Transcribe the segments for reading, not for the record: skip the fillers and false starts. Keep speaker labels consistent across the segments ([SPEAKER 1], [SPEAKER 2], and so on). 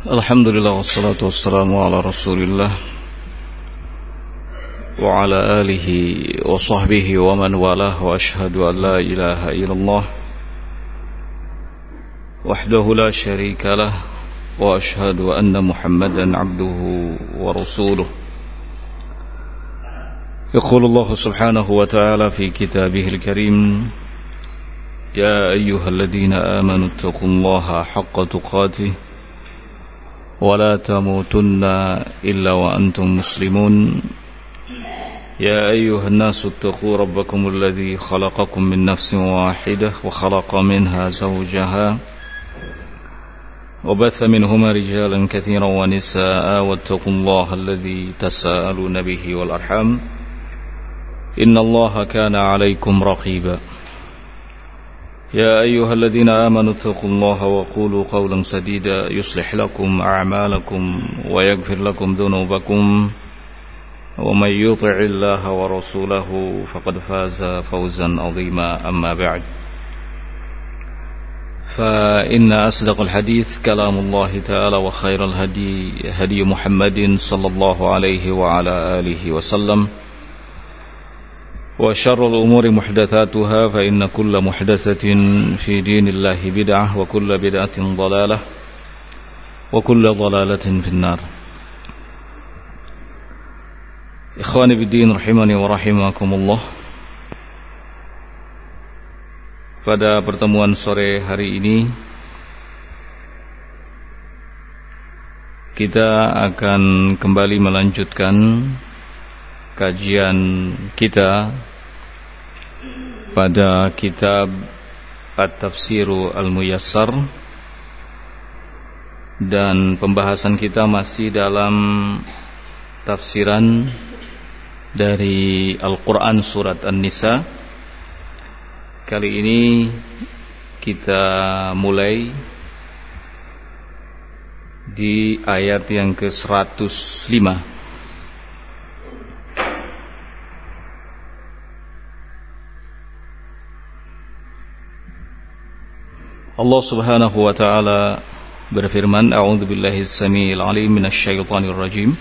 [SPEAKER 1] Alhamdulillah wassalatu wassalamu ala rasulillah wa ala alihi wa sahbihi wa man walah wa ashhadu an la ilaha illallah wahdahu la sharika lah wa ashhadu anna muhammadan abduhu wa rasuluh. Yaqulu Allah subhanahu wa ta'ala fi kitabihil karim, ya ayyuhalladzina amanu taqullaha haqqa tuqatih ولا تموتن إلا وأنتم مسلمون يا أيها الناس اتقوا ربكم الذي خلقكم من نفس واحدة وخلق منها زوجها وبث منهما رجالا كثيرا ونساء واتقوا الله الذي تساءلون به والأرحام إن الله كان عليكم رقيبا يا أيها الذين آمنوا اتقوا الله وقولوا قولا سديدا يصلح لكم أعمالكم ويغفر لكم ذنوبكم ومن يطع الله ورسوله فقد فاز فوزا عظيما. أما بعد فإن أصدق الحديث كلام الله تعالى وخير الهدي هدي محمد صلى الله عليه وعلى آله وسلم وشر الأمور محدثاتها فإن كل محدثة في دين الله بدعة وكل بدعة ضلالة وكل ضلالة في النار. إخواني بالدين rahimani wa rahimakumullah. Pada pertemuan sore hari ini kita akan kembali melanjutkan kajian kita pada kitab At-Tafsiru Al-Muyassar, dan pembahasan kita masih dalam tafsiran dari Al-Quran surat An-Nisa. Kali ini kita mulai di ayat yang ke-105. Allah subhanahu wa ta'ala berfirman, A'udzu billahi as-sami'il 'alim minasy syaithanir rajim.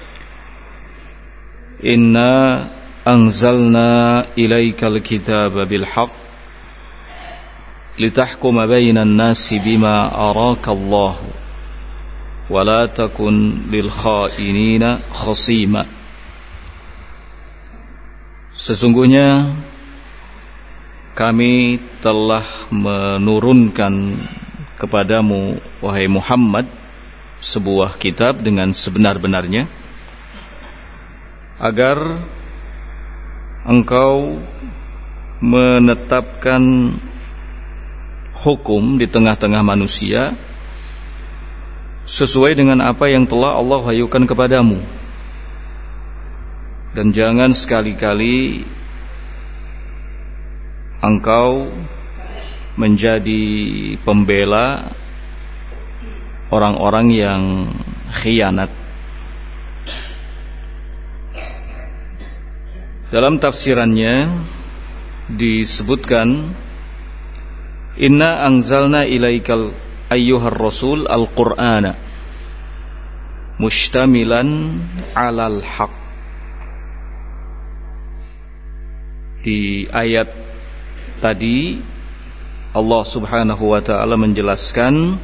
[SPEAKER 1] Inna anzalna ilaikal kitaba bil haqq litahkuma bainan nasi bima araka Allah wa la takun lil kha'inina khasima. Sesungguhnya kami telah menurunkan kepadamu, wahai Muhammad, sebuah kitab dengan sebenar-benarnya, agar engkau menetapkan hukum di tengah-tengah manusia sesuai dengan apa yang telah Allah wahyukan kepadamu. Dan jangan sekali-kali engkau menjadi pembela orang-orang yang khianat. Dalam tafsirannya disebutkan, Inna anzalna ilaikal ayyuhar rasul al-Qur'ana mushtamilan alal haq. Di ayat tadi Allah subhanahu wa ta'ala menjelaskan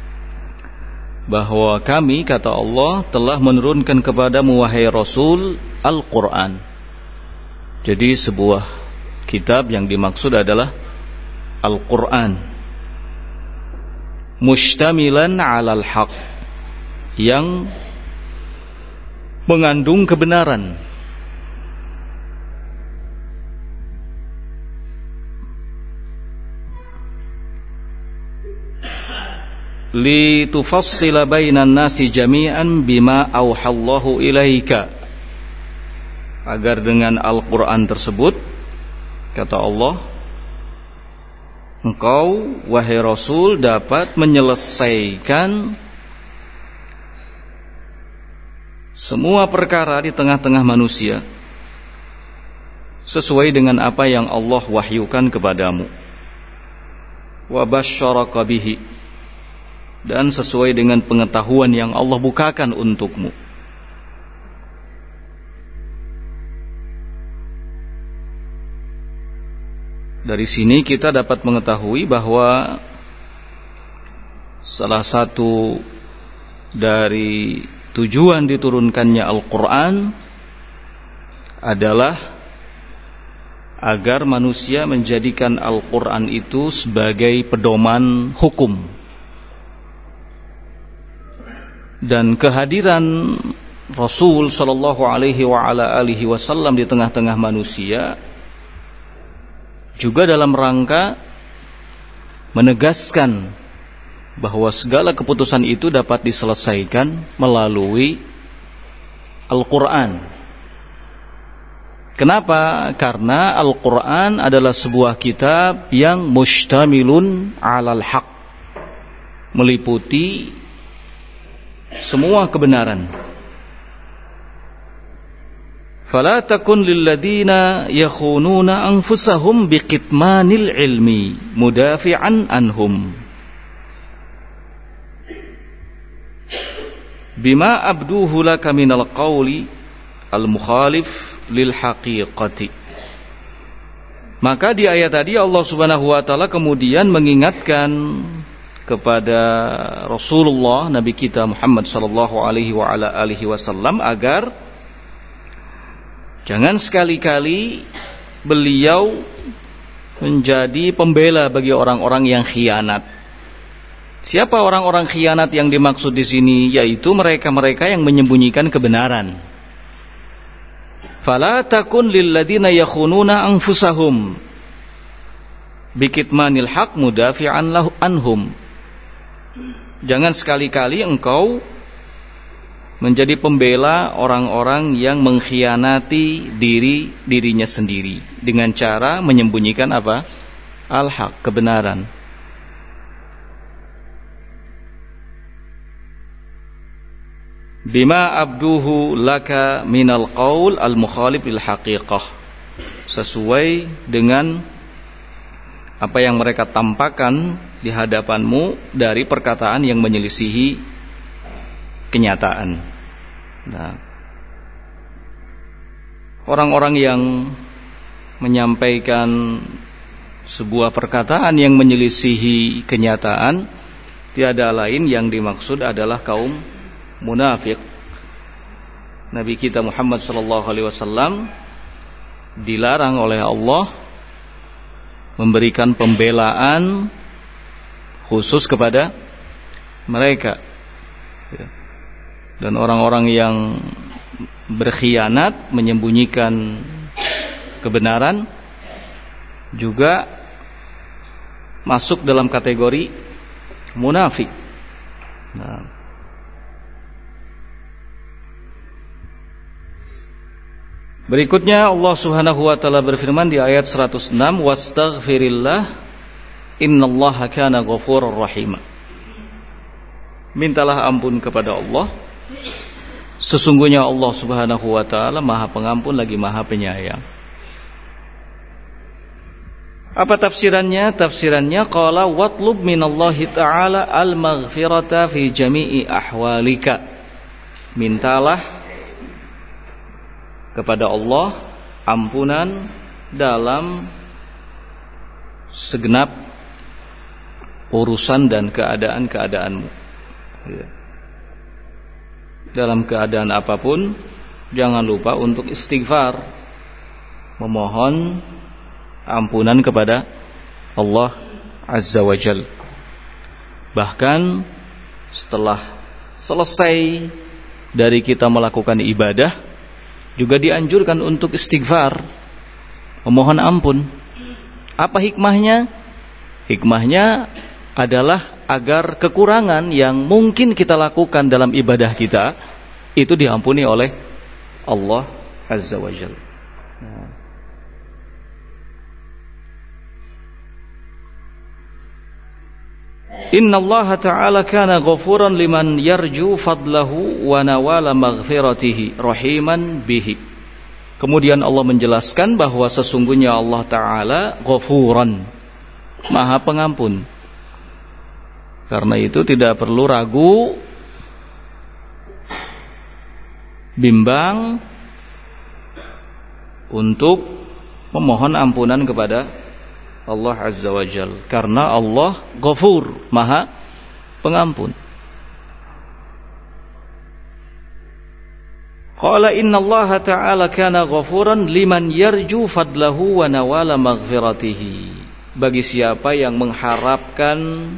[SPEAKER 1] bahwa kami, kata Allah, telah menurunkan kepadamu, wahai Rasul, Al-Quran. Jadi sebuah kitab yang dimaksud adalah Al-Quran, mushtamilan alal haq, yang mengandung kebenaran. Li tufassila bainan nasi jami'an bima auhallahu ilaika, agar dengan Al-Quran tersebut, kata Allah, engkau, wahai Rasul, dapat menyelesaikan semua perkara di tengah-tengah manusia sesuai dengan apa yang Allah wahyukan kepadamu. Wa basyaraka bihi, dan sesuai dengan pengetahuan yang Allah bukakan untukmu. Dari sini kita dapat mengetahui bahwa salah satu dari tujuan diturunkannya Al-Quran adalah agar manusia menjadikan Al-Quran itu sebagai pedoman hukum. Dan kehadiran Rasul sallallahu alaihi wasallam di tengah-tengah manusia juga dalam rangka menegaskan bahwa segala keputusan itu dapat diselesaikan melalui Al-Quran. Kenapa? Karena Al-Quran adalah sebuah kitab yang mustamilun alal haq, meliputi semua kebenaran. Fala takun lilladina yakhununa anfusahum biqitmanil ilmi mudafi'an anhum bima abduhu laka minal qawli al-mukhalif lil haqiqati. Maka di ayat tadi Allah Subhanahu wa taala kemudian mengingatkan kepada Rasulullah Nabi kita Muhammad sallallahu alaihi wasallam agar jangan sekali-kali beliau menjadi pembela bagi orang-orang yang khianat. Siapa orang-orang khianat yang dimaksud di sini? Yaitu mereka-mereka yang menyembunyikan kebenaran. Fala takun lilladina yakhununa anfusahum bikitmanil haq mudafi'an anhum. Jangan sekali-kali engkau menjadi pembela orang-orang yang mengkhianati dirinya sendiri dengan cara menyembunyikan apa? Al-haq, kebenaran. Bima abduhu laka minal qaul al-mukhalif lil haqiqah, sesuai dengan apa yang mereka tampakkan di hadapanmu dari perkataan yang menyelisihi kenyataan. Nah, orang-orang yang menyampaikan sebuah perkataan yang menyelisihi kenyataan tiada lain yang dimaksud adalah kaum munafik. Nabi kita Muhammad sallallahu alaihi wasallam dilarang oleh Allah memberikan pembelaan khusus kepada mereka. Dan orang-orang yang berkhianat, menyembunyikan kebenaran juga masuk dalam kategori munafik. Nah, berikutnya Allah Subhanahu wa taala berfirman di ayat 106, "Wastaghfirillah innallaha kana ghafurur rahim." Mintalah ampun kepada Allah, sesungguhnya Allah Subhanahu wa taala Maha Pengampun lagi Maha Penyayang. Apa tafsirannya? Tafsirannya qala watlub minallahi ta'ala al-maghfirata fi jami'i ahwalika. Mintalah kepada Allah ampunan dalam segenap urusan dan keadaan-keadaanmu. Dalam keadaan apapun, jangan lupa untuk istighfar, memohon ampunan kepada Allah Azza wa Jalla. Bahkan setelah selesai dari kita melakukan ibadah, juga dianjurkan untuk istighfar, memohon ampun. Apa hikmahnya? Hikmahnya adalah agar kekurangan yang mungkin kita lakukan dalam ibadah kita itu diampuni oleh Allah Azza wa Jalla. Inna Allah Ta'ala kana ghafuran liman yarju fadlahu wa nawala maghfiratihi rahiman bihi. Kemudian Allah menjelaskan bahwa sesungguhnya Allah Ta'ala ghafuran, Maha Pengampun, Karena itu tidak perlu ragu, bimbang untuk memohon ampunan kepada Allah Azza wa Jalla. Karena Allah Ghafur, Maha Pengampun. Qala inna Allah ta'ala kana ghafuran liman yarju fadlahu wa nawala maghfiratihi. Bagi siapa yang mengharapkan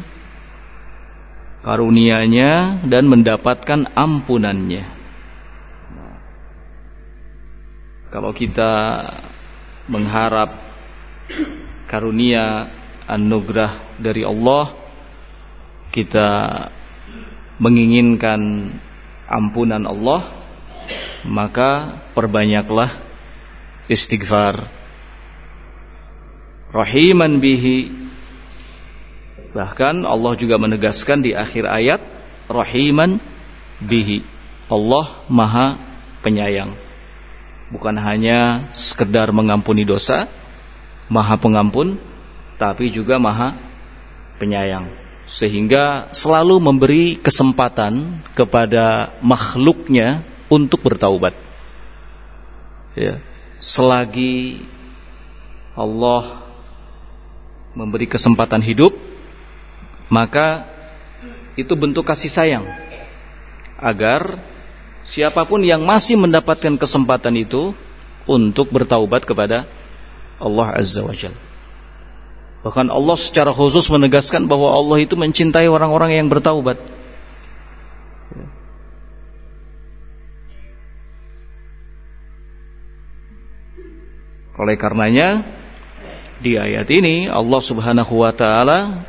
[SPEAKER 1] karunia-Nya dan mendapatkan ampunannya. Kalau kita mengharap karunia anugerah dari Allah, kita menginginkan ampunan Allah, maka perbanyaklah istighfar. Rahiman bihi. Bahkan Allah juga menegaskan di akhir ayat, Rahiman bihi. Allah Maha Penyayang. Bukan hanya sekedar mengampuni dosa, Maha Pengampun, tapi juga Maha Penyayang. Sehingga selalu memberi kesempatan kepada makhluknya untuk bertaubat. Ya, selagi Allah memberi kesempatan hidup, maka itu bentuk kasih sayang, agar siapapun yang masih mendapatkan kesempatan itu untuk bertaubat kepada Allah Azza wa Jalla. Bahkan Allah secara khusus menegaskan bahwa Allah itu mencintai orang-orang yang bertaubat. Oleh karenanya di ayat ini Allah Subhanahu wa taala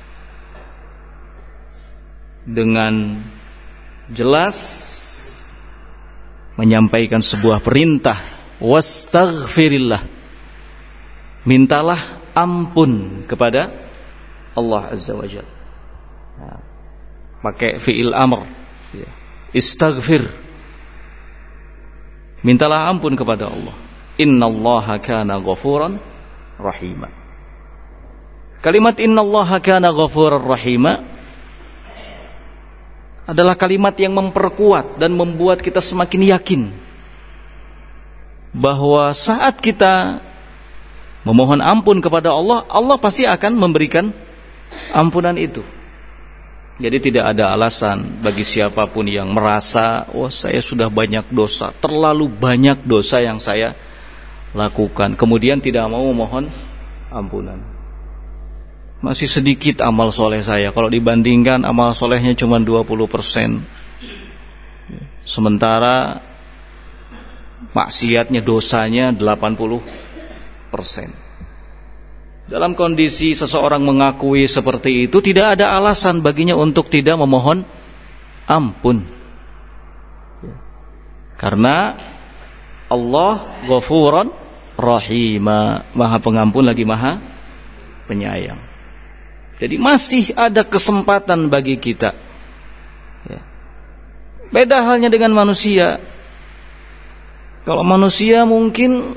[SPEAKER 1] dengan jelas menyampaikan sebuah perintah, wastaghfirillah. Mintalah ampun kepada Allah Azza wa Jalla. Nah, pakai fi'il amr, ya. Istaghfir. Mintalah ampun kepada Allah. Innallaha kana ghafuran rahima. Kalimat innallaha kana ghafuran rahima adalah kalimat yang memperkuat dan membuat kita semakin yakin bahwa saat kita memohon ampun kepada Allah, Allah pasti akan memberikan ampunan itu. Jadi tidak ada alasan bagi siapapun yang merasa, wah saya sudah banyak dosa, terlalu banyak dosa yang saya lakukan, kemudian tidak mau memohon ampunan. Masih sedikit amal soleh saya, kalau dibandingkan amal solehnya cuma 20%, sementara maksiatnya, dosanya 80%. Dalam kondisi seseorang mengakui seperti itu, tidak ada alasan baginya untuk tidak memohon ampun. Karena Allah Ghafuran Rahima, Maha Pengampun lagi Maha Penyayang. Jadi masih ada kesempatan bagi kita. Beda halnya dengan manusia. Kalau manusia mungkin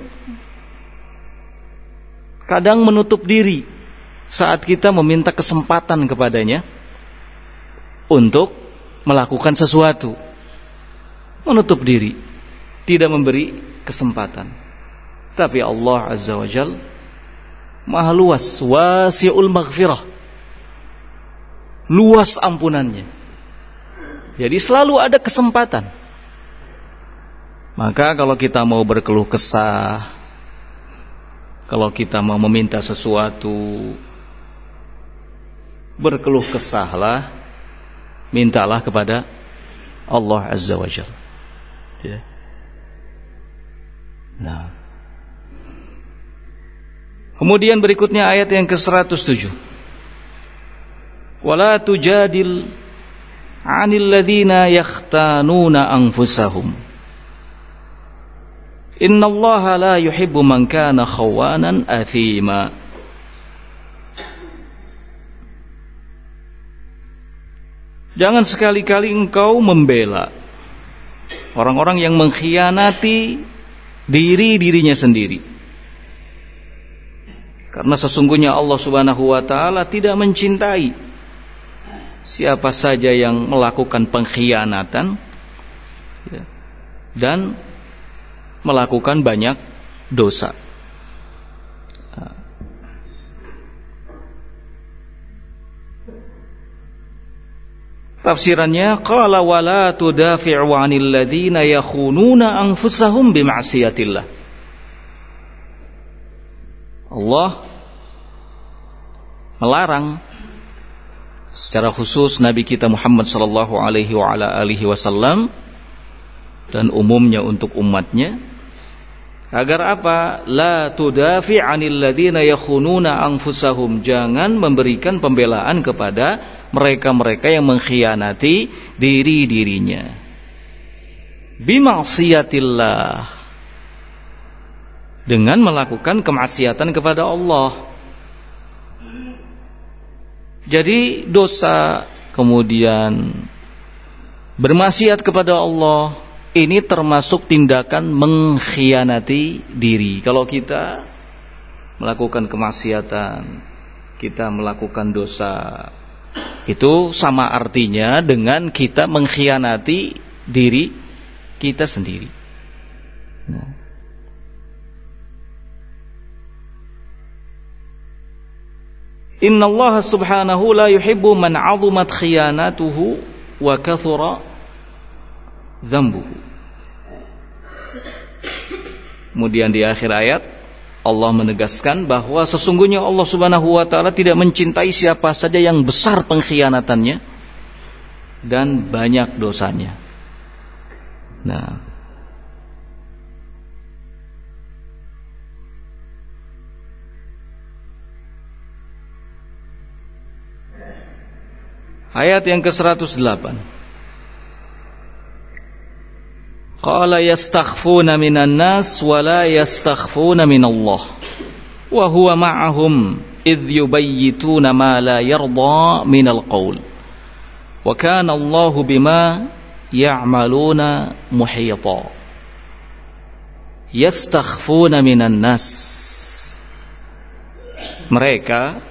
[SPEAKER 1] kadang menutup diri saat kita meminta kesempatan kepadanya untuk melakukan sesuatu. Menutup diri, tidak memberi kesempatan. Tapi Allah Azza wa Jalla Maha luas, wasi'ul maghfirah, luas ampunannya. Jadi selalu ada kesempatan. Maka kalau kita mau berkeluh kesah, kalau kita mau meminta sesuatu, berkeluh kesahlah, mintalah kepada Allah Azza wa Jalla. Ya. Nah, kemudian berikutnya ayat yang ke-107. Wala tujadil 'anil ladzina yakhtanuna anfusahum. Innallaha la yuhibbu man kana khawanan athima. Jangan sekali-kali engkau membela orang-orang yang mengkhianati dirinya sendiri. Karena sesungguhnya Allah Subhanahu wa taala tidak mencintai siapa saja yang melakukan pengkhianatan dan melakukan banyak dosa. Tafsirannya, qala wala tudafi'u 'anil ladzina yakhununa anfusahum bima'siyatillah. Allah melarang secara khusus Nabi kita Muhammad sallallahu alaihi wa ala alihi wasallam dan umumnya untuk umatnya, agar apa? La tudafi' 'anil ladzina yakhununa anfusahum, jangan memberikan pembelaan kepada mereka-mereka yang mengkhianati diri-dirinya. Bima'siyatillah, dengan melakukan kemaksiatan kepada Allah. Jadi dosa kemudian bermaksiat kepada Allah, ini termasuk tindakan mengkhianati diri. Kalau kita melakukan kemaksiatan, kita melakukan dosa, itu sama artinya dengan kita mengkhianati diri kita sendiri. Inna Allah subhanahu la yuhibbu man 'azumat khiyanatuhu wa kathura dzambuhu. Kemudian di akhir ayat Allah menegaskan bahwa sesungguhnya Allah subhanahu wa ta'ala tidak mencintai siapa saja yang besar pengkhianatannya dan banyak dosanya. Nah, ayat yang ke-108. Qala yastakhfuna minan nas wa la yastakhfuna minallah wa huwa ma'ahum idh yubayyituna ma la yarda minal qaul wa kana Allahu bima ya'maluna muhita. Yastakhfuna minan nas, mereka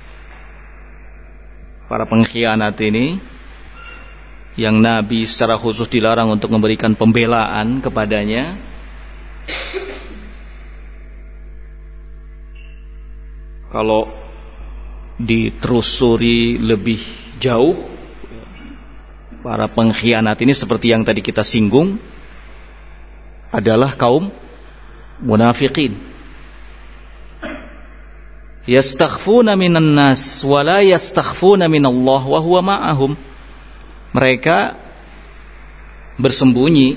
[SPEAKER 1] para pengkhianat ini yang Nabi secara khusus dilarang untuk memberikan pembelaan kepadanya, kalau ditelusuri lebih jauh, para pengkhianat ini seperti yang tadi kita singgung adalah kaum munafikin. Yastakhfuna minan nas wa la yastakhfuna minallah wa huwa ma'ahum. Mereka bersembunyi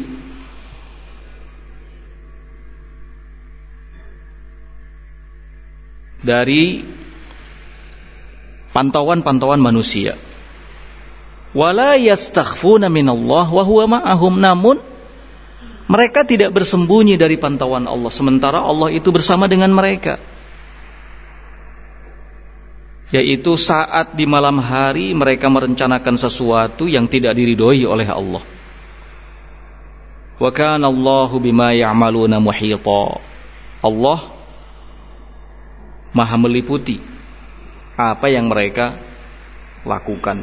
[SPEAKER 1] dari pantauan-pantauan manusia. Wala yastakhfuna minallah wa huwa ma'ahum, namun mereka tidak bersembunyi dari pantauan Allah, sementara Allah itu bersama dengan mereka. Yaitu saat di malam hari mereka merencanakan sesuatu yang tidak diridhoi oleh Allah. Wa kana Allahu bima ya'maluna muhita. Allah Maha meliputi apa yang mereka lakukan.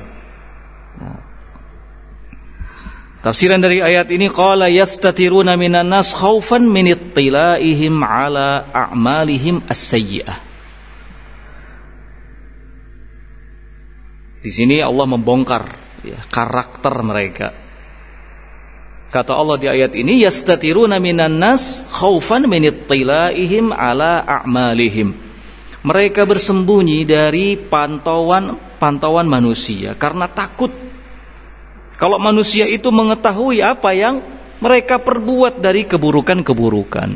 [SPEAKER 1] Tafsiran dari ayat ini, qala yastatiruna minan nas khaufan min ittilaihim ala a'malihim as-sayyi'ah. Di sini Allah membongkar karakter mereka. Kata Allah di ayat ini, yastatiruna minan nas khaufan min ittilaihim ala a'malihim. Mereka bersembunyi dari pantauan manusia karena takut kalau manusia itu mengetahui apa yang mereka perbuat dari keburukan-keburukan.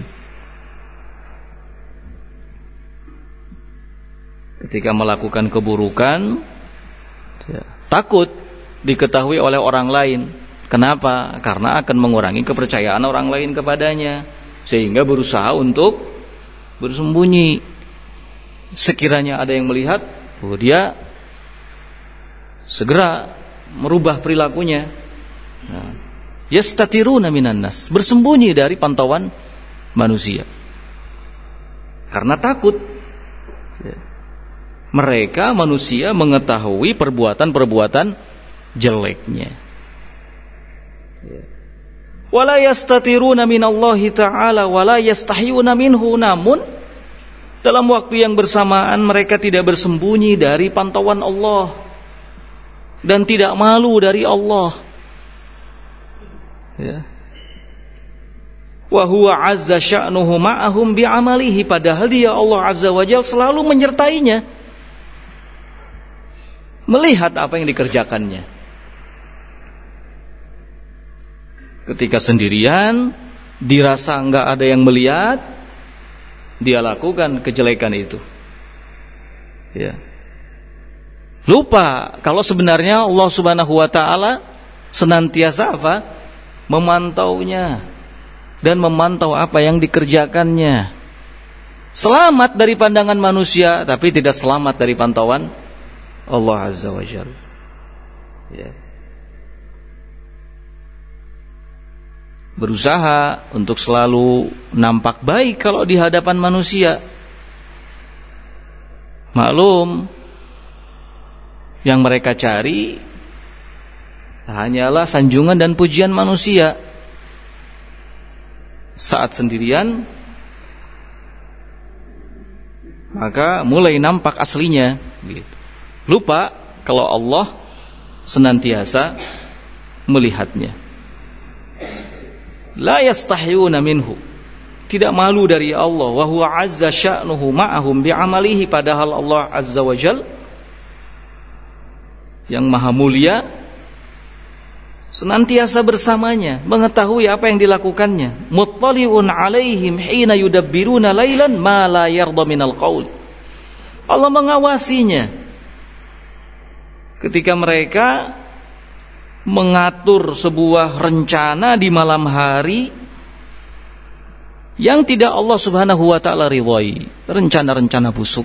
[SPEAKER 1] Ketika melakukan keburukan, takut diketahui oleh orang lain. Kenapa? Karena akan mengurangi kepercayaan orang lain kepadanya, sehingga berusaha untuk bersembunyi. Sekiranya ada yang melihat, dia segera merubah perilakunya. Yastatiruna minan nas, bersembunyi dari pantauan manusia karena takut. Mereka manusia mengetahui perbuatan-perbuatan jeleknya. Wala yastatiruna minallahi ta'ala wala yastahyuna minhu, namun dalam waktu yang bersamaan mereka tidak bersembunyi dari pantauan Allah dan tidak malu dari Allah. Ya. Wa huwa azza sya'nuhu ma'ahum bi'amalihi, padahal dia Allah azza wa jalla selalu menyertainya, melihat apa yang dikerjakannya. Ketika sendirian, dirasa enggak ada yang melihat, dia lakukan kejelekan itu. Ya. Lupa kalau sebenarnya Allah Subhanahu wa taala senantiasa apa? Memantaunya dan memantau apa yang dikerjakannya. Selamat dari pandangan manusia, tapi tidak selamat dari pantauan Allah Azza wa Jalla. Ya. Berusaha untuk selalu nampak baik kalau di hadapan manusia. Maklum, yang mereka cari hanyalah sanjungan dan pujian manusia. Saat sendirian, maka mulai nampak aslinya. Lupa kalau Allah senantiasa melihatnya. La yastahyuna minhu, tidak malu dari Allah. Wa huwa azza sya'nuhu ma'ahum bi'amalihi, padahal Allah azza wa jal yang maha mulia senantiasa bersamanya, mengetahui apa yang dilakukannya. Muttali'un 'alaihim hina yudabbiruna lailan ma la yarda minal qaul. Allah mengawasinya ketika mereka mengatur sebuah rencana di malam hari yang tidak Allah Subhanahu wa taala ridhai, rencana-rencana busuk.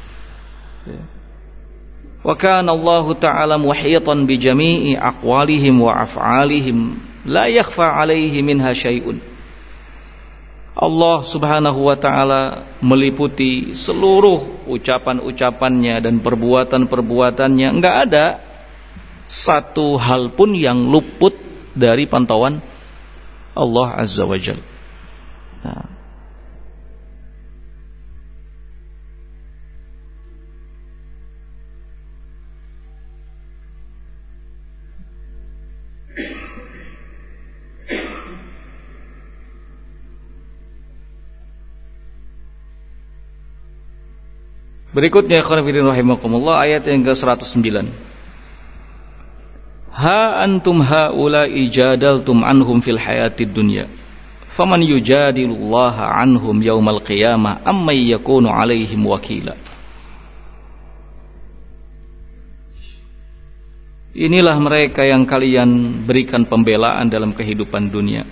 [SPEAKER 1] Wa kana Allah taala muhitan bi jami'i aqwalihim wa af'alihim la yakhfa 'alaihi minha syai'un. Allah Subhanahu wa taala meliputi seluruh ucapan-ucapannya dan perbuatan-perbuatannya, enggak ada satu hal pun yang luput dari pantauan Allah Azza wa Jalla. Nah. Berikutnya ikhwan fillah rahimakumullah, ayat yang ke-109. Ha antum haula'i jadaltum anhum fil hayatid dunya faman yujadilullaha anhum yaumal qiyamah amma yakunu alaihim wakila. Inilah mereka yang kalian berikan pembelaan dalam kehidupan dunia.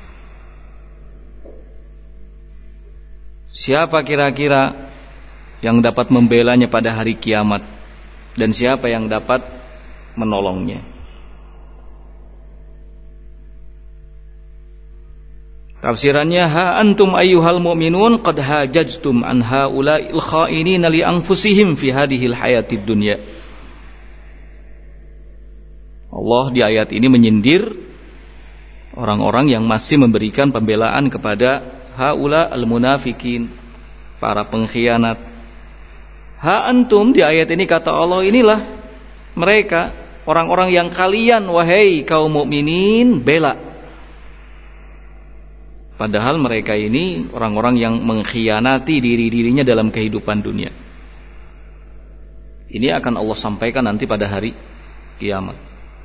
[SPEAKER 1] Siapa kira-kira yang dapat membelanya pada hari kiamat, dan siapa yang dapat menolongnya? Tafsirannya, ha antum ayyuhal mu'minun qad hajajtum an haula'il kha'inina li anfusihim fi hadhil hayatid dunya. Allah di ayat ini menyindir orang-orang yang masih memberikan pembelaan kepada haula al-munafikin, para pengkhianat. Ha antum, di ayat ini kata Allah, inilah mereka, orang-orang yang kalian wahai kaum mukminin bela. Padahal mereka ini orang-orang yang mengkhianati diri-dirinya dalam kehidupan dunia. Ini akan Allah sampaikan nanti pada hari kiamat.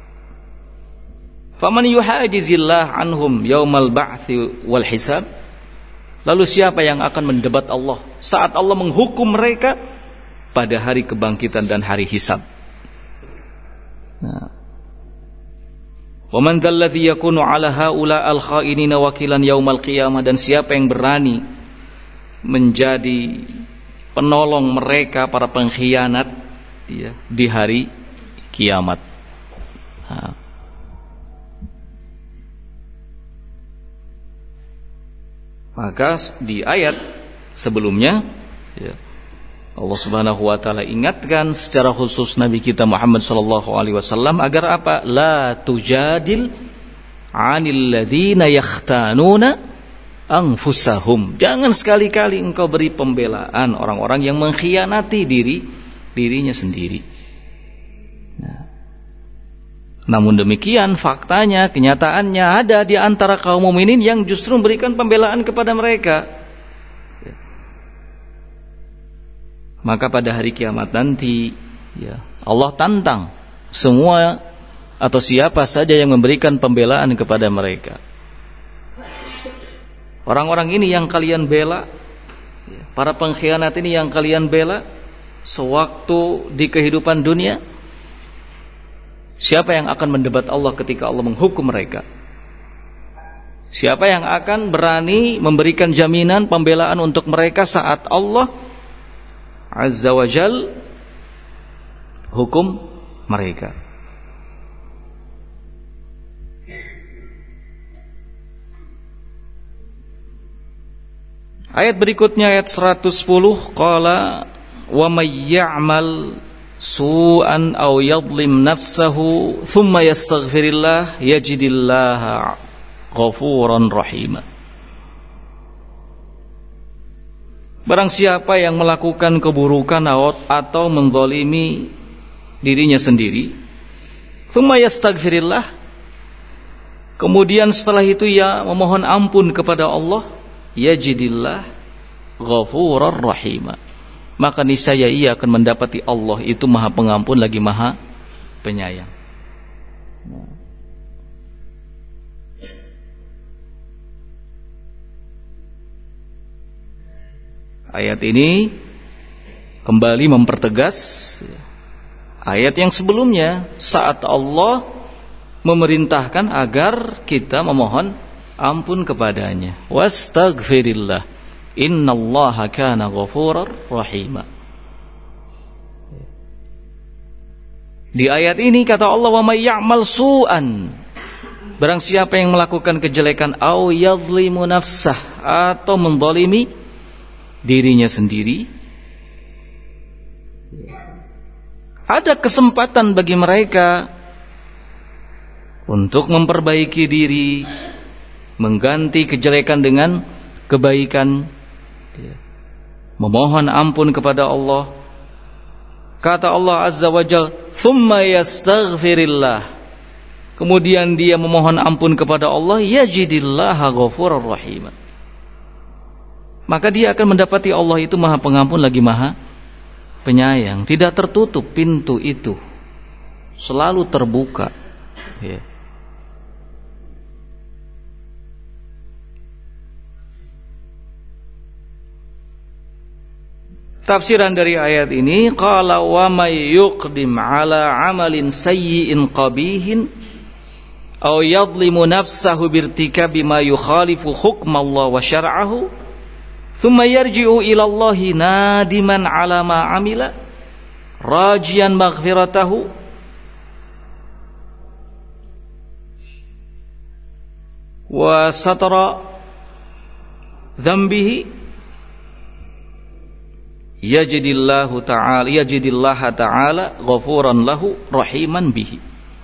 [SPEAKER 1] Faman yuhajizillah anhum yaumal ba'tsi wal hisab. Lalu siapa yang akan mendebat Allah saat Allah menghukum mereka pada hari kebangkitan dan hari hisab? Nah, wa man dzalladzi yakunu 'ala haula al-kha'inina wakilan yaumal qiyamah, dan siapa yang berani menjadi penolong mereka para pengkhianat ya, di hari kiamat. Nah. Maka di ayat sebelumnya ya, Allah Subhanahu wa taala ingatkan secara khusus Nabi kita Muhammad sallallahu alaihi wasallam agar apa? La tujadil 'anil ladzina yakhtanuna anfusahum. Jangan sekali-kali engkau beri pembelaan orang-orang yang mengkhianati dirinya sendiri. Namun demikian faktanya, kenyataannya ada di antara kaum mukminin yang justru memberikan pembelaan kepada mereka. Maka pada hari kiamat nanti Allah tantang semua atau siapa saja yang memberikan pembelaan kepada mereka. Orang-orang ini yang kalian bela, para pengkhianat ini yang kalian bela sewaktu di kehidupan dunia, siapa yang akan mendebat Allah ketika Allah menghukum mereka? Siapa yang akan berani memberikan jaminan pembelaan untuk mereka saat Allah Azza wa Jal hukum mereka? Ayat berikutnya ayat 110, qala wa may ya'mal su'an aw yadhlim nafsahu thumma yastaghfirillah yajidillaha ghafuran rahima. Barang siapa yang melakukan keburukan atau menzalimi dirinya sendiri, thumma yastaghfirillah, kemudian setelah itu ia memohon ampun kepada Allah, yajidillah ghafurar rahima, maka niscaya ia akan mendapati Allah itu Maha Pengampun lagi Maha Penyayang. Ayat ini kembali mempertegas ayat yang sebelumnya saat Allah memerintahkan agar kita memohon ampun kepadanya. Wastaghfirillah, innallaha kana ghafurar rahima. Di ayat ini kata Allah, wa may ya'mal su'an, barang siapa yang melakukan kejelekan, au yadhlimu nafsah, atau menzalimi dirinya sendiri, ada kesempatan bagi mereka untuk memperbaiki diri, mengganti kejelekan dengan kebaikan, memohon ampun kepada Allah. Kata Allah Azza wa Jalla, thumma yastaghfirillah, kemudian dia memohon ampun kepada Allah, yajidillaha ghafurar rahima, maka dia akan mendapati Allah itu Maha Pengampun lagi Maha Penyayang. Tidak tertutup pintu itu, selalu terbuka. Tafsiran dari ayat ini, qala wa may yuqdim ala amalin sayyi'in qabihin aw yadhlimu nafsahu birtikabi ma yukhalifu hukmallah wa syar'ahu thumma yarji'u ila Allahi nadiman ala ma amila rajian maghfiratahu wa satara dhanbihi yajidillaha ta'ala ghafuran lahu rahiman bihi.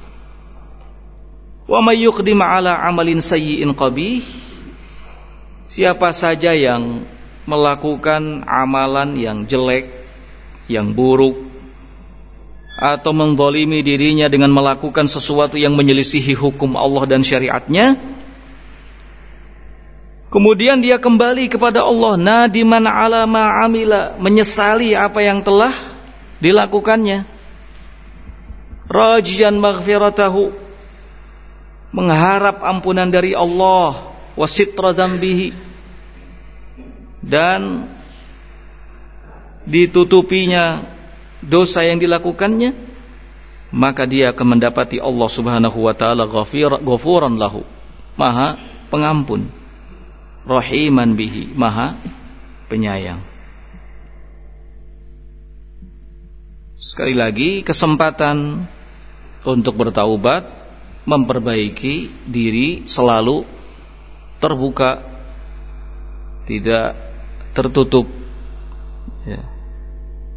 [SPEAKER 1] Wa may yuqdim ala amalin sayyi'in qabih, siapa saja yang melakukan amalan yang jelek, yang buruk, atau menzalimi dirinya dengan melakukan sesuatu yang menyelisihi hukum Allah dan syariatnya, kemudian dia kembali kepada Allah, nadiman ala ma amila, menyesali apa yang telah dilakukannya, rajian maghfiratahu, mengharap ampunan dari Allah, wasitra dzambihi, dan ditutupinya dosa yang dilakukannya, maka dia akan mendapati Allah Subhanahu wa taala ghafuran lahu, Maha Pengampun, rahiman bihi, Maha Penyayang. Sekali lagi, kesempatan untuk bertaubat, memperbaiki diri selalu terbuka, tidak tertutup.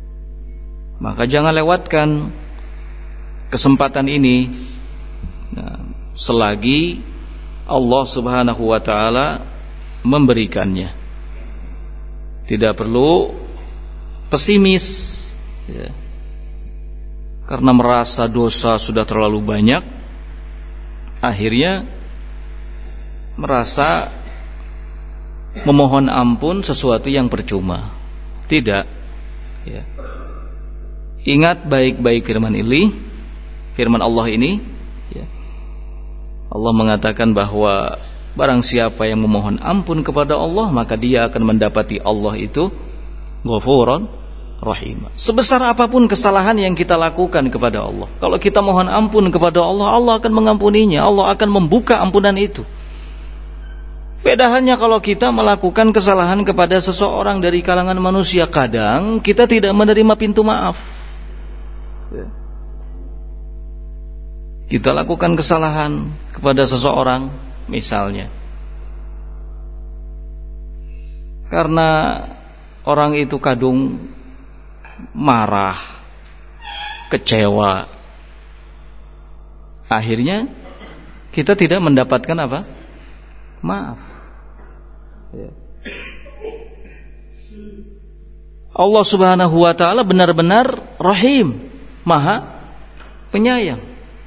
[SPEAKER 1] Maka jangan lewatkan kesempatan ini. Selagi Allah Subhanahu wa taala memberikannya. Tidak perlu pesimis ya. Karena merasa dosa sudah terlalu banyak, akhirnya merasa memohon ampun sesuatu yang percuma. Tidak ya. Ingat baik-baik firman Allah ini ya. Allah mengatakan bahwa barang siapa yang memohon ampun kepada Allah, maka dia akan mendapati Allah itu Ghafurun Rahim. Sebesar apapun kesalahan yang kita lakukan kepada Allah, kalau kita mohon ampun kepada Allah, Allah akan mengampuninya, Allah akan membuka ampunan itu. Beda halnya kalau kita melakukan kesalahan kepada seseorang dari kalangan manusia, kadang kita tidak menerima pintu maaf. Kita lakukan kesalahan kepada seseorang, misalnya karena orang itu kadung marah, kecewa, akhirnya kita tidak mendapatkan apa? Maaf ya. Allah Subhanahu wa ta'ala benar-benar Rahim, Maha Penyayang.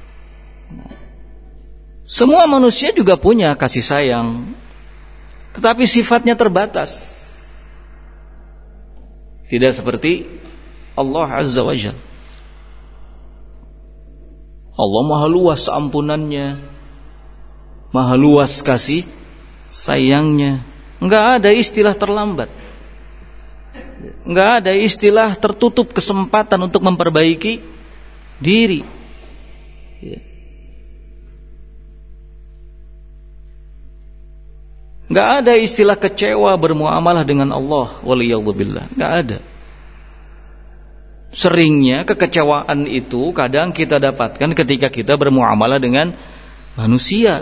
[SPEAKER 1] Semua manusia juga punya kasih sayang, tetapi sifatnya terbatas. Tidak seperti Allah Azza wa Jalla. Allah maha luas ampunannya, maha luas kasih sayangnya. Enggak ada istilah terlambat, enggak ada istilah tertutup kesempatan untuk memperbaiki diri. Enggak ada istilah kecewa bermuamalah dengan Allah, waliyadzubillah. Enggak ada. Seringnya kekecewaan itu kadang kita dapatkan ketika kita bermuamalah dengan manusia.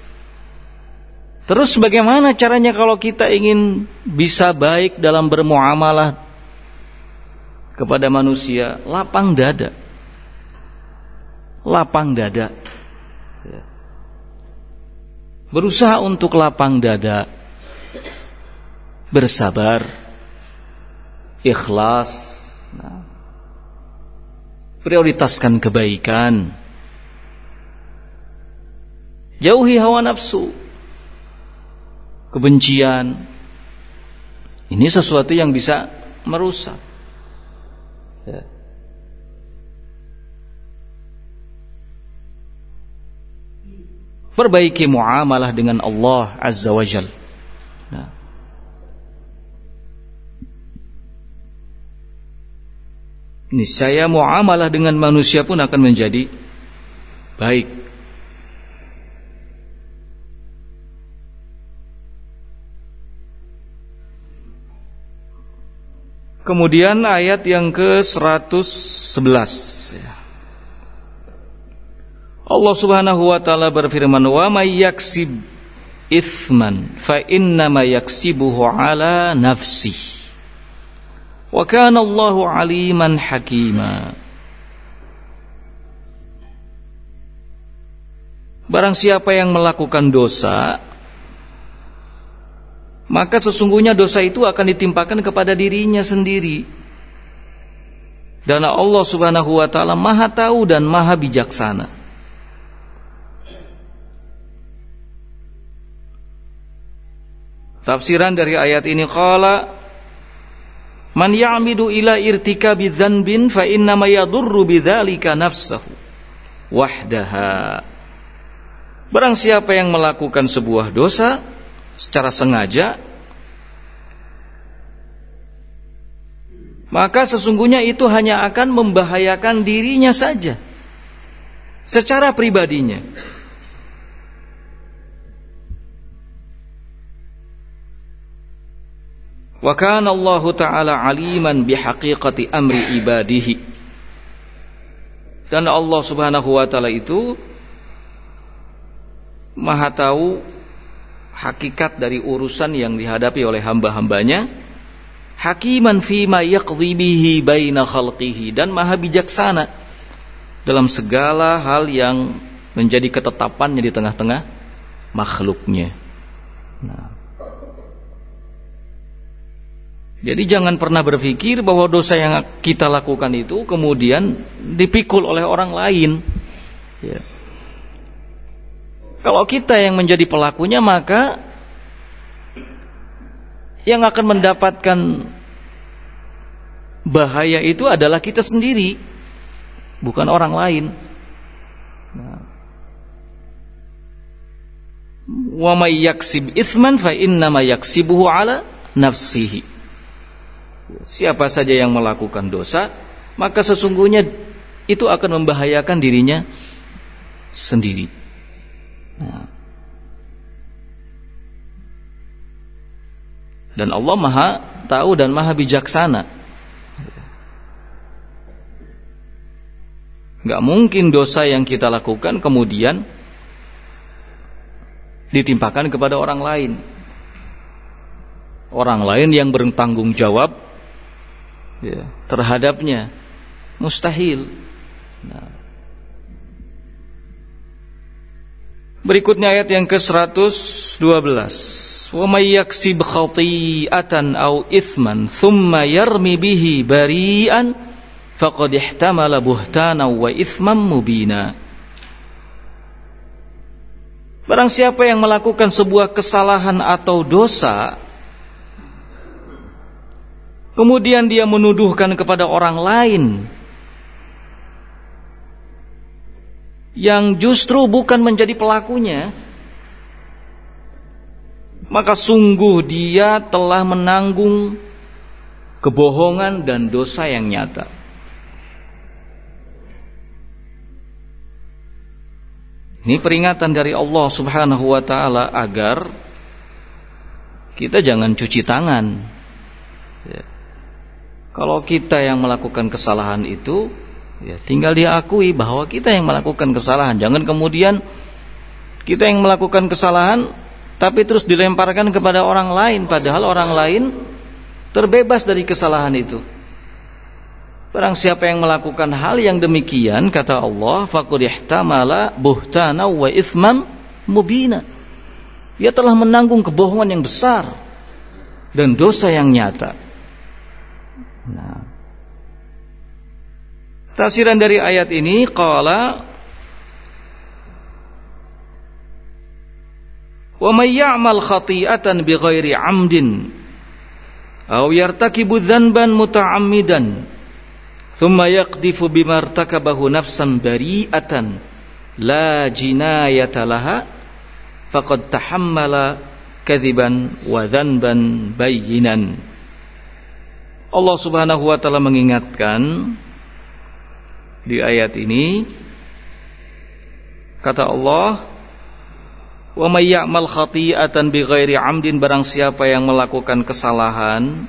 [SPEAKER 1] Terus bagaimana caranya kalau kita ingin bisa baik dalam bermuamalah kepada manusia? Lapang dada. Lapang dada. Berusaha untuk lapang dada, bersabar, ikhlas, prioritaskan kebaikan, jauhi hawa nafsu, kebencian. Ini sesuatu yang bisa merusak ya. Perbaiki muamalah dengan Allah Azza wa Jalla. Niscaya muamalah dengan manusia pun akan menjadi baik. Kemudian ayat yang ke-111 ya. Allah Subhanahu wa taala berfirman, "Wa may yaksib itsman fa innama yaksibuhu ala nafsihi. Wa kana Allahu aliman hakima." Barang siapa yang melakukan dosa, maka sesungguhnya dosa itu akan ditimpakan kepada dirinya sendiri. Dan Allah Subhanahu wa taala Maha tahu dan Maha bijaksana. Tafsiran dari ayat ini, qala man ya'midu ila irtikabi dzanbin fa innama yadurru bidzalika nafsahu wahdaha. Barang siapa yang melakukan sebuah dosa secara sengaja, maka sesungguhnya itu hanya akan membahayakan dirinya saja secara pribadinya. Wa kana Allah Ta'ala aliman bihaqiqati amri ibadihi. Dan Allah Subhanahu wa taala itu Maha tahu hakikat dari urusan yang dihadapi oleh hamba-hambanya. hakiman fima yaqdi bihi baina khalqihi, dan maha bijaksana dalam segala hal yang menjadi ketetapannya di tengah-tengah makhluknya. Nah, jadi jangan pernah berpikir bahwa dosa yang kita lakukan itu kemudian dipikul oleh orang lain. Ya. Kalau kita yang menjadi pelakunya, maka yang akan mendapatkan bahaya itu adalah kita sendiri, bukan orang lain. Nah. Wa may yaksib itsman fa innama yaksibuhu ala nafsihi. Siapa saja yang melakukan dosa, maka sesungguhnya itu akan membahayakan dirinya sendiri. Nah. Dan Allah Maha tahu dan Maha bijaksana. Gak mungkin dosa yang kita lakukan kemudian ditimpakan kepada orang lain. Orang lain yang bertanggung jawab terhadapnya. Mustahil. Nah. Berikutnya ayat yang ke-112. Wa may yaksib khati'atan aw ithman thumma yarmi bihi bari'an faqad ihtamala buhtanan wa ithman mubina. Barang siapa yang melakukan sebuah kesalahan atau dosa, kemudian dia menuduhkan kepada orang lain yang justru bukan menjadi pelakunya, maka sungguh dia telah menanggung kebohongan dan dosa yang nyata. Ini peringatan dari Allah Subhanahu wa ta'ala agar kita jangan cuci tangan. Ya. Kalau kita yang melakukan kesalahan itu, ya, tinggal diakui bahwa kita yang melakukan kesalahan. Jangan kemudian kita yang melakukan kesalahan tapi terus dilemparkan kepada orang lain, padahal orang lain terbebas dari kesalahan itu. Barang siapa yang melakukan hal yang demikian, kata Allah, faqad ihtamala buhtana wa itsman mubina. Dia telah menanggung kebohongan yang besar dan dosa yang nyata. Nah, tafsiran dari ayat ini qala wa may ya'mal khati'atan bighairi 'amdin aw yartakibu dzanban muta'ammidan thumma yaqdifu bima irtakabahu nafsan bari'atan la jinayata laha faqad tahammala kadziban wa dzanban bayyinan. Allah Subhanahu wa taala mengingatkan di ayat ini, kata Allah, wa may ya'mal khati'atan bighairi 'amdin, barang siapa yang melakukan kesalahan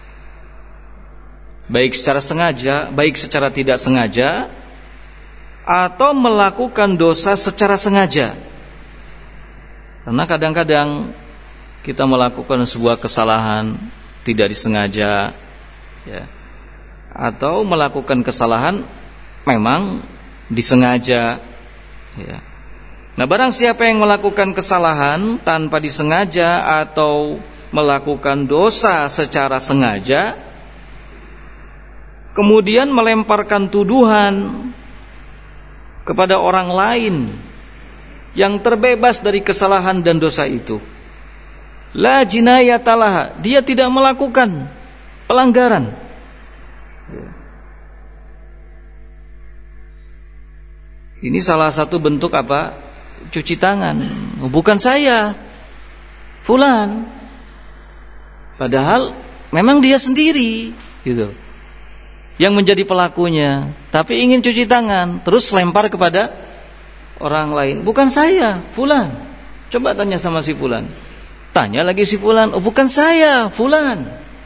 [SPEAKER 1] baik secara sengaja, baik secara tidak sengaja, atau melakukan dosa secara sengaja. Karena kadang-kadang kita melakukan sebuah kesalahan tidak disengaja, ya, atau melakukan kesalahan memang disengaja, ya. Nah, barang siapa yang melakukan kesalahan tanpa disengaja atau melakukan dosa secara sengaja, kemudian melemparkan tuduhan kepada orang lain yang terbebas dari kesalahan dan dosa itu, la jinayatalah, dia tidak melakukan pelanggaran. Ini salah satu bentuk apa? Cuci tangan. Bukan saya, fulan. Padahal memang dia sendiri, gitu, yang menjadi pelakunya, tapi ingin cuci tangan, terus lempar kepada orang lain. Bukan saya, fulan. Coba tanya sama si fulan. Tanya lagi si fulan, oh bukan saya, fulan.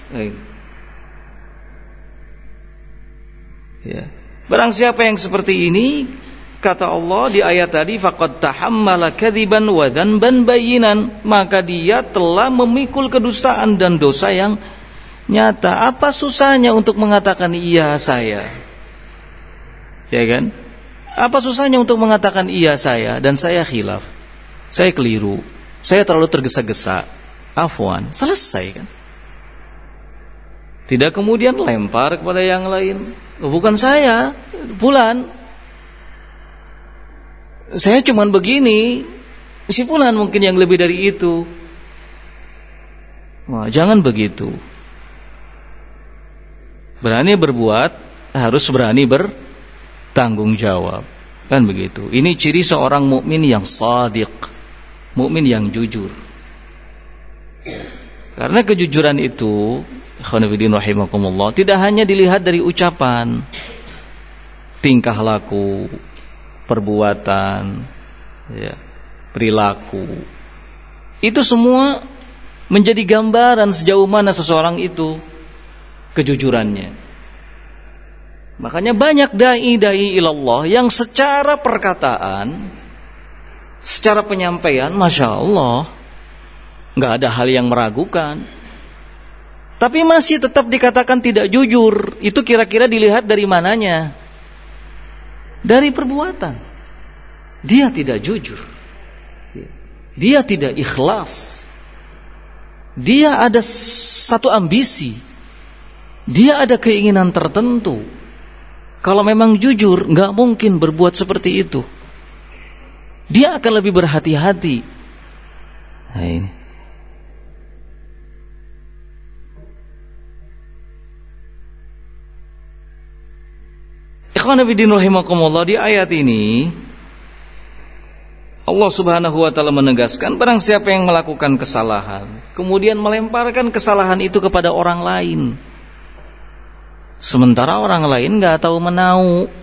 [SPEAKER 1] Ya. Barang siapa yang seperti ini, kata Allah di ayat tadi, faqad tahammala kadziban wa dzanban bayyinan, maka dia telah memikul kedustaan dan dosa yang nyata. Apa susahnya untuk mengatakan iya saya? Ya kan? Apa susahnya untuk mengatakan iya saya dan saya khilaf, saya keliru, saya terlalu tergesa-gesa, afwan, selesai kan? Tidak kemudian lempar kepada yang lain. Bukan saya, fulan. Saya cuman begini, si fulan mungkin yang lebih dari itu. Wah, jangan begitu. Berani berbuat, harus berani bertanggung jawab. Kan begitu. Ini ciri seorang mukmin yang shadiq, mukmin yang jujur. Karena kejujuran itu, ikhwanifidin rahimakumullah, tidak hanya dilihat dari ucapan, tingkah laku, perbuatan, ya, perilaku. Itu semua menjadi gambaran sejauh mana seseorang itu kejujurannya. Makanya banyak dai-dai ilallah yang secara perkataan, secara penyampaian, Masya Allah, gak ada hal yang meragukan, tapi masih tetap dikatakan tidak jujur. Itu kira-kira dilihat dari mananya? Dari perbuatan. Dia tidak jujur, dia tidak ikhlas, dia ada satu ambisi, dia ada keinginan tertentu. Kalau memang jujur, gak mungkin berbuat seperti itu. Dia akan lebih berhati-hati. Nah ini. Ikhwan fillah rahimakumullah, di ayat ini Allah Subhanahu wa taala menegaskan, barang siapa yang melakukan kesalahan kemudian melemparkan kesalahan itu kepada orang lain, sementara orang lain enggak tahu menau,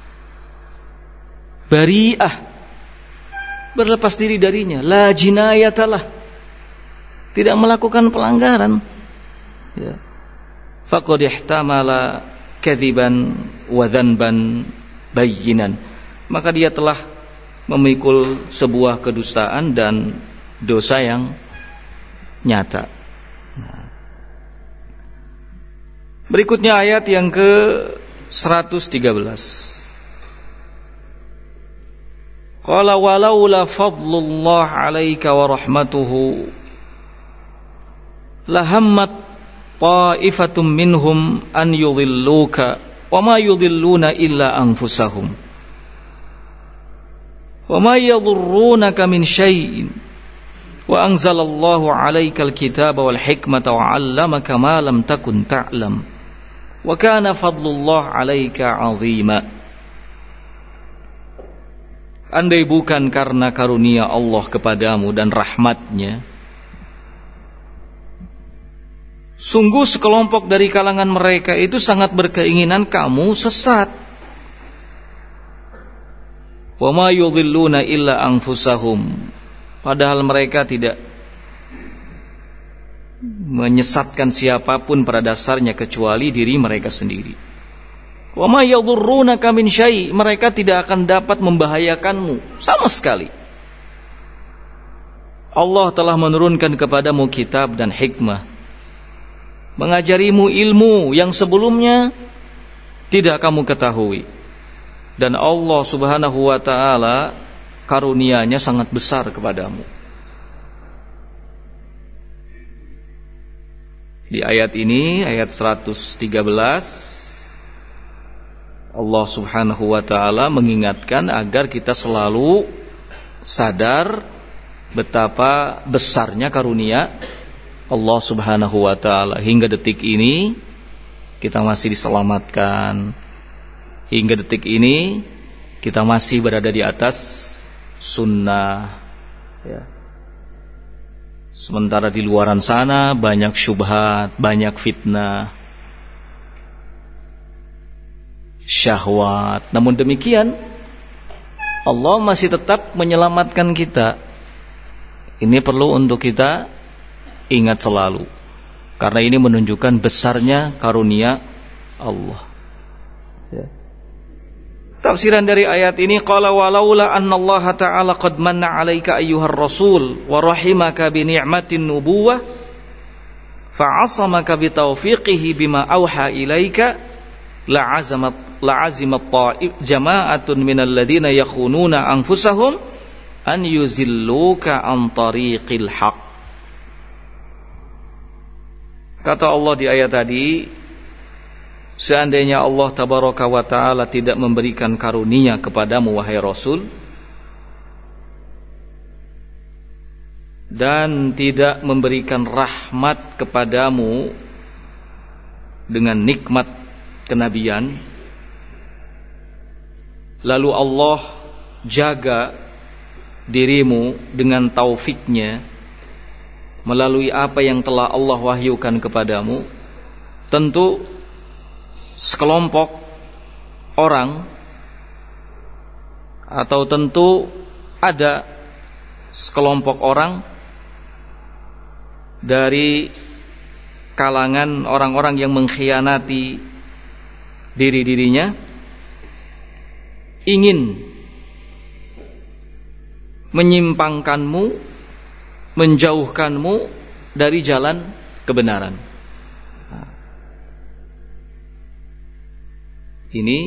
[SPEAKER 1] bari'ah, berlepas diri darinya, la jinayatalah, tidak melakukan pelanggaran, ya, faqad ihtamala kadziban wa dzanban bayyinan, maka dia telah memikul sebuah kedustaan dan dosa yang nyata. Berikutnya ayat yang ke-113. Qala walaula fadlullah 'alaika wa rahmatuhu lahammat ta'ifatum minhum an yudhilluka wa ma yudhilluna illa anfusahum wa ma yadhurrunaka min syai'in wa anzalallahu 'alaikal kitaba wal hikmata wa 'allamaka ma lam takun ta'lam wa kana fadlullah 'alaika 'azima. Andai bukan karena karunia Allah kepadamu dan rahmatnya, sungguh sekelompok dari kalangan mereka itu sangat berkeinginan kamu sesat. Wa ma yudhilluna illa anfusahum, padahal mereka tidak menyesatkan siapapun pada dasarnya kecuali diri mereka sendiri. Wa ma yadhurrunaka min syai', mereka tidak akan dapat membahayakanmu sama sekali. Allah telah menurunkan kepadamu kitab dan hikmah, mengajarimu ilmu yang sebelumnya tidak kamu ketahui, dan Allah Subhanahu wa ta'ala karunia-Nya sangat besar kepadamu. Di ayat ini, ayat 113, Allah Subhanahu wa ta'ala mengingatkan agar kita selalu sadar betapa besarnya karunia Allah Subhanahu wa ta'ala. Hingga detik ini kita masih diselamatkan, hingga detik ini kita masih berada di atas sunnah, ya. Sementara di luaran sana banyak syubhat, banyak fitnah, syahwat. Namun demikian Allah masih tetap menyelamatkan kita. Ini perlu untuk kita ingat selalu, karena ini menunjukkan besarnya karunia Allah, ya. Tafsiran dari ayat ini, qala walaula annallaha ta'ala qad manna 'alaika ayyuhar rasul wa rahimaka bi ni'matin nubuwah fa'asamaka bitaufiqihi bima auha ilaika la'azimat jama'atun minal ladina yakhununa anfusahum an yuzilluka an tariqil haq. Kata Allah di ayat tadi, seandainya Allah tabaraka wa ta'ala tidak memberikan karunia kepadamu wahai Rasul, dan tidak memberikan rahmat kepadamu dengan nikmat kenabian, lalu Allah jaga dirimu dengan taufiknya melalui apa yang telah Allah wahyukan kepadamu, tentu sekelompok orang atau tentu ada sekelompok orang dari kalangan orang-orang yang mengkhianati diri-dirinya ingin menyimpangkanmu, menjauhkanmu dari jalan kebenaran. Ini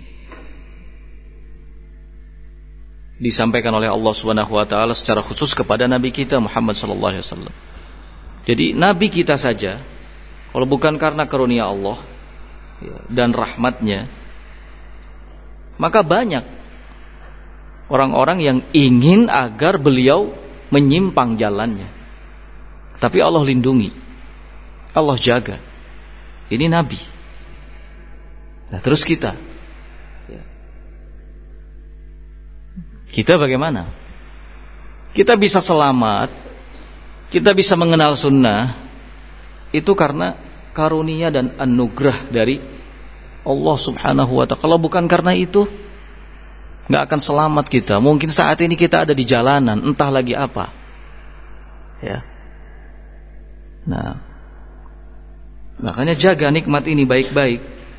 [SPEAKER 1] disampaikan oleh Allah Subhanahu wa taala secara khusus kepada nabi kita Muhammad sallallahu alaihi wasallam. Jadi nabi kita saja, kalau bukan karena karunia Allah dan rahmatnya, maka banyak orang-orang yang ingin agar beliau menyimpang jalannya. Tapi Allah lindungi, Allah jaga. Ini nabi. Nah, terus kita bagaimana? Kita bisa selamat, kita bisa mengenal sunnah, itu karena karunia dan anugerah dari Allah Subhanahu wa ta'ala. Kalau bukan karena itu, gak akan selamat kita. Mungkin saat ini kita ada di jalanan, entah lagi apa. Ya. Nah, makanya jaga nikmat ini baik-baik.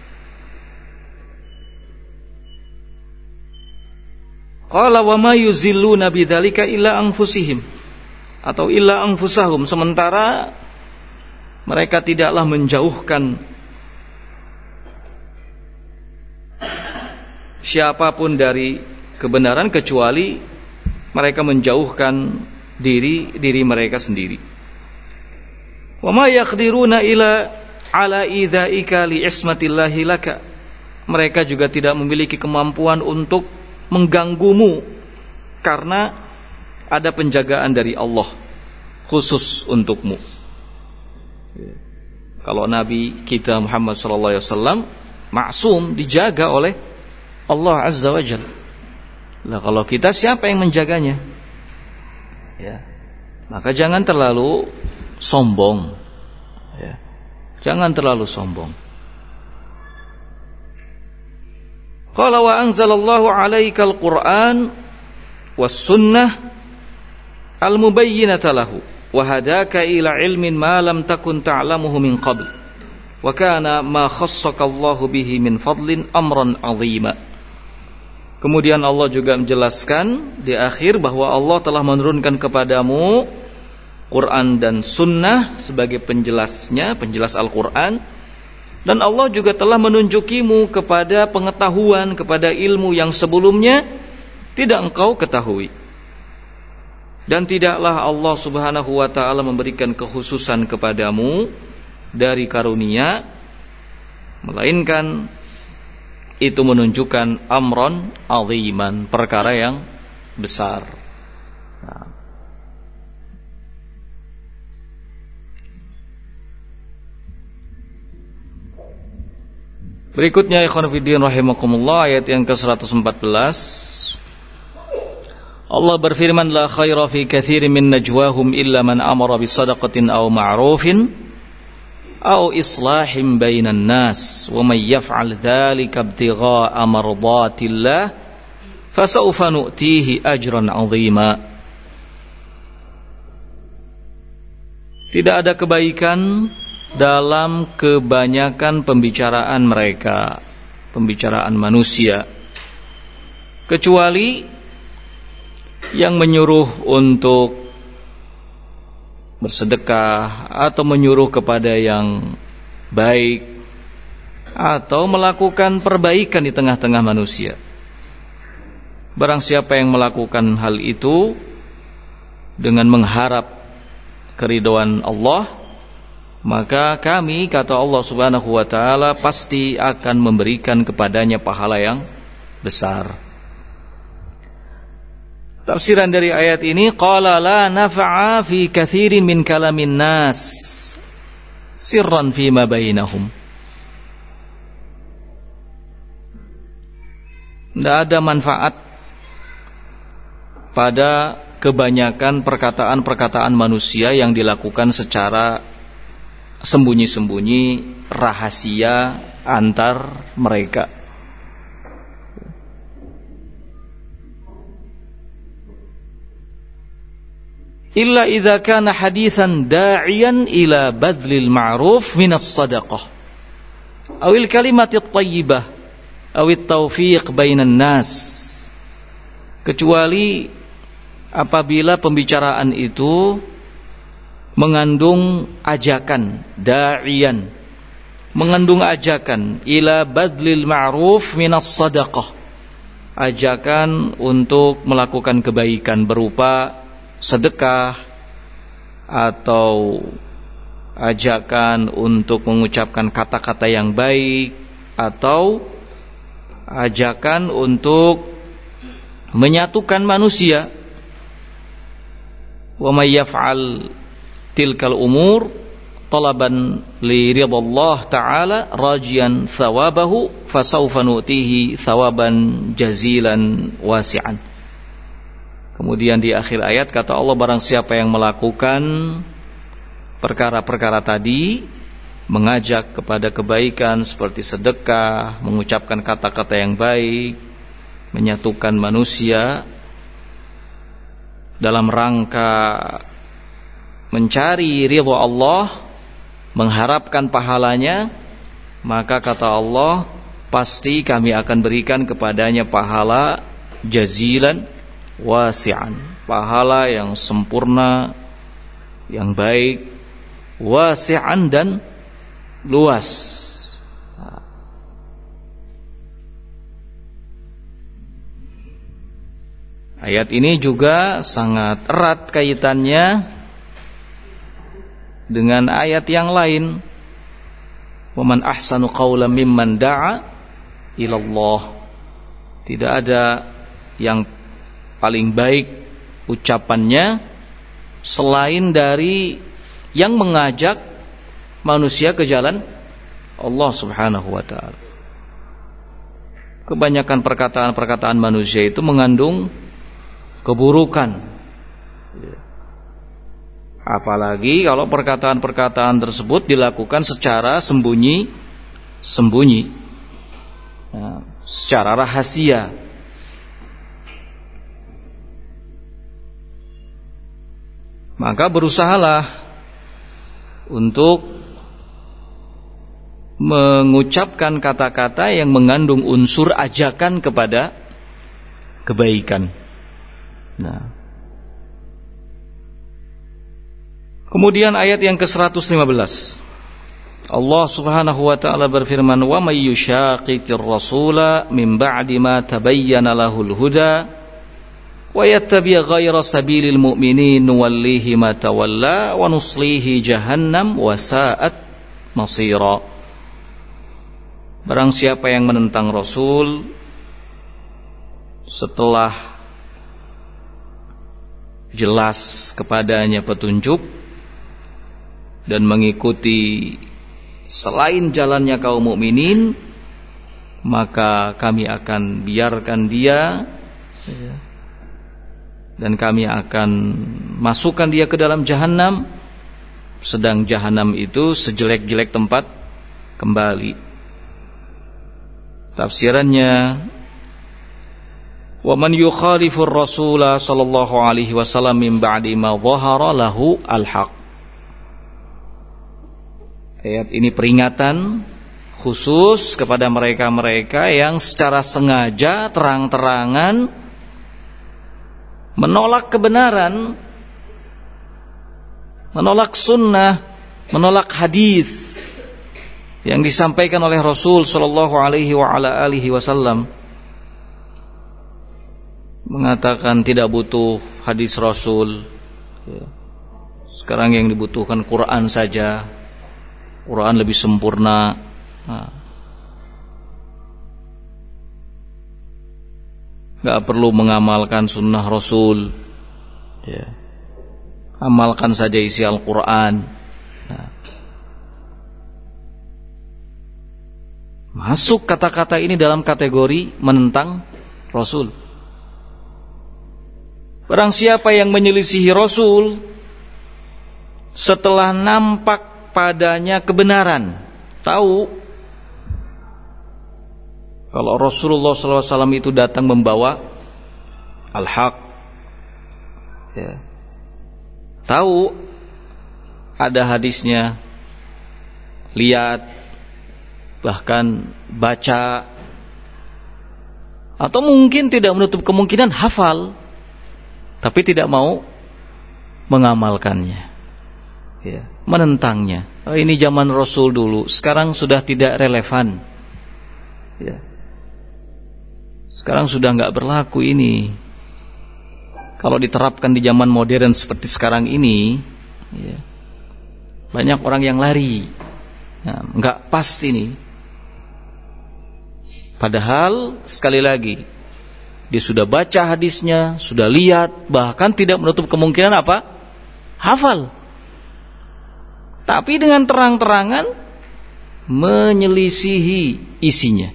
[SPEAKER 1] Qala wa ma yuzilluna bidzalika illa anfusihim, atau illa anfusahum, sementara mereka tidaklah menjauhkan siapapun dari kebenaran kecuali mereka menjauhkan diri mereka sendiri. Wa ma yaqdiruna ila ala idzaika li ismatillahi laka, mereka juga tidak memiliki kemampuan untuk mengganggumu karena ada penjagaan dari Allah khusus untukmu. Kalau Nabi kita Muhammad sallallahu alaihi wasallam maksum, dijaga oleh Allah Azza wa Jalla. Lah kalau kita, siapa yang menjaganya? Ya. Maka jangan terlalu sombong. Ya. Jangan terlalu sombong. Qala wa anzalallahu 'alaikal Qur'an was sunnah al-mubayyinata lahu wa hadaka ila ilmin ma lam takun ta'lamuhu min qabl wa kana ma khassaka Allahu bihi min fadlin amran 'azima. Kemudian Allah juga menjelaskan di akhir bahwa Allah telah menurunkan kepadamu Quran dan sunnah sebagai penjelasnya, penjelas Al-Quran. Dan Allah juga telah menunjukimu kepada pengetahuan, kepada ilmu yang sebelumnya tidak engkau ketahui. Dan tidaklah Allah Subhanahu wa ta'ala memberikan kekhususan kepadamu dari karunia, melainkan itu menunjukkan amron aziman, perkara yang besar. Nah. Berikutnya ikhwan fillah rahimakumullah, ayat yang ke-114. Allah berfirman, la khaira fi katsirin min najwahum illa man amara bisadaqatin aw ma'rufin aw islahin bainan nas wa may yaf'al dzalika ibtigha'a mardatillah fasawfa nu'tihi ajran 'azima. Tidak ada kebaikan dalam kebanyakan pembicaraan mereka, pembicaraan manusia, kecuali yang menyuruh untuk bersedekah atau menyuruh kepada yang baik atau melakukan perbaikan di tengah-tengah manusia. Barang siapa yang melakukan hal itu dengan mengharap keridhaan Allah, maka kami, kata Allah Subhanahu wa taala, pasti akan memberikan kepadanya pahala yang besar. Tafsiran dari ayat ini, qala la nafa'a fi katsirin min kalamin nas sirran fi ma bainahum. Tidak ada manfaat pada kebanyakan perkataan-perkataan manusia yang dilakukan secara sembunyi-sembunyi, rahasia antar mereka. Illa idza kana haditsan da'iyan ila badlil ma'ruf minas sadaqah awil kalimatit thayyibah awit taufiq bainan nas, kecuali apabila pembicaraan itu mengandung ajakan, da'iyan, mengandung ajakan ila badlil ma'ruf minas sadaqah, ajakan untuk melakukan kebaikan berupa sedekah atau ajakan untuk mengucapkan kata-kata yang baik atau ajakan untuk menyatukan manusia. Wa may yaf'al tilkal umur talaban li ridallah ta'ala rajian thawabahu fasawfa nu'tihi thawaban jazilan wasi'an. Kemudian di akhir ayat kata Allah, barang siapa yang melakukan perkara-perkara tadi, mengajak kepada kebaikan seperti sedekah, mengucapkan kata-kata yang baik, menyatukan manusia dalam rangka mencari ridha Allah, mengharapkan pahalanya, maka kata Allah, pasti kami akan berikan kepadanya pahala jazilan wasi'an, pahala yang sempurna, yang baik, wasi'an dan luas. Ayat ini juga sangat erat kaitannya dengan ayat yang lain, wa man ahsanu qawlan mimman da'a ila Allah. Tidak ada yang paling baik ucapannya selain dari yang mengajak manusia ke jalan Allah Subhanahu wa ta'ala. Kebanyakan perkataan-perkataan manusia itu mengandung keburukan, apalagi kalau perkataan-perkataan tersebut dilakukan secara sembunyi, secara rahasia. Maka berusahalah untuk mengucapkan kata-kata yang mengandung unsur ajakan kepada kebaikan. Nah, kemudian ayat yang ke-115, Allah Subhanahu wa ta'ala berfirman, wa may yushaqiqir rasula min ba'di ma tabayyana lahul huda wa yattabi' ghayra sabilil mu'minin nuwallihi ma tawalla wa nuslihi jahannam wa sa'at masira. Barang siapa yang menentang Rasul setelah jelas kepadanya petunjuk dan mengikuti selain jalannya kaum mukminin, maka kami akan biarkan dia dan kami akan masukkan dia ke dalam jahanam, sedang jahanam itu sejelek-jelek tempat kembali. Tafsirannya, wa man yukhalifur rasula sallallahu alaihi wasallam min ba'di ma dhahara lahu al-haq. Ayat ini peringatan khusus kepada mereka-mereka yang secara sengaja terang-terangan menolak kebenaran menolak sunnah, menolak hadis yang disampaikan oleh Rasul sallallahu alaihi wasallam, mengatakan tidak butuh hadis Rasul. Sekarang yang dibutuhkan Quran saja. Quran lebih sempurna. Gak perlu mengamalkan sunnah Rasul, amalkan saja isi Al-Quran. Masuk kata-kata ini dalam kategori menentang Rasul. Barang siapa yang menyelisihi Rasul setelah nampak padanya kebenaran, tahu kalau Rasulullah SAW itu datang membawa al-haq, tahu ada hadisnya, lihat, bahkan baca, atau mungkin tidak menutup kemungkinan hafal, tapi tidak mau mengamalkannya, menentangnya. Ini zaman Rasul dulu, sekarang sudah tidak relevan. Sekarang sudah nggak berlaku ini. Kalau diterapkan di zaman modern seperti sekarang ini, banyak orang yang lari. Nggak pas ini. Padahal sekali lagi, dia sudah baca hadisnya, sudah lihat, bahkan tidak menutup kemungkinan apa? Hafal. Tapi dengan terang-terangan menyelisihi isinya.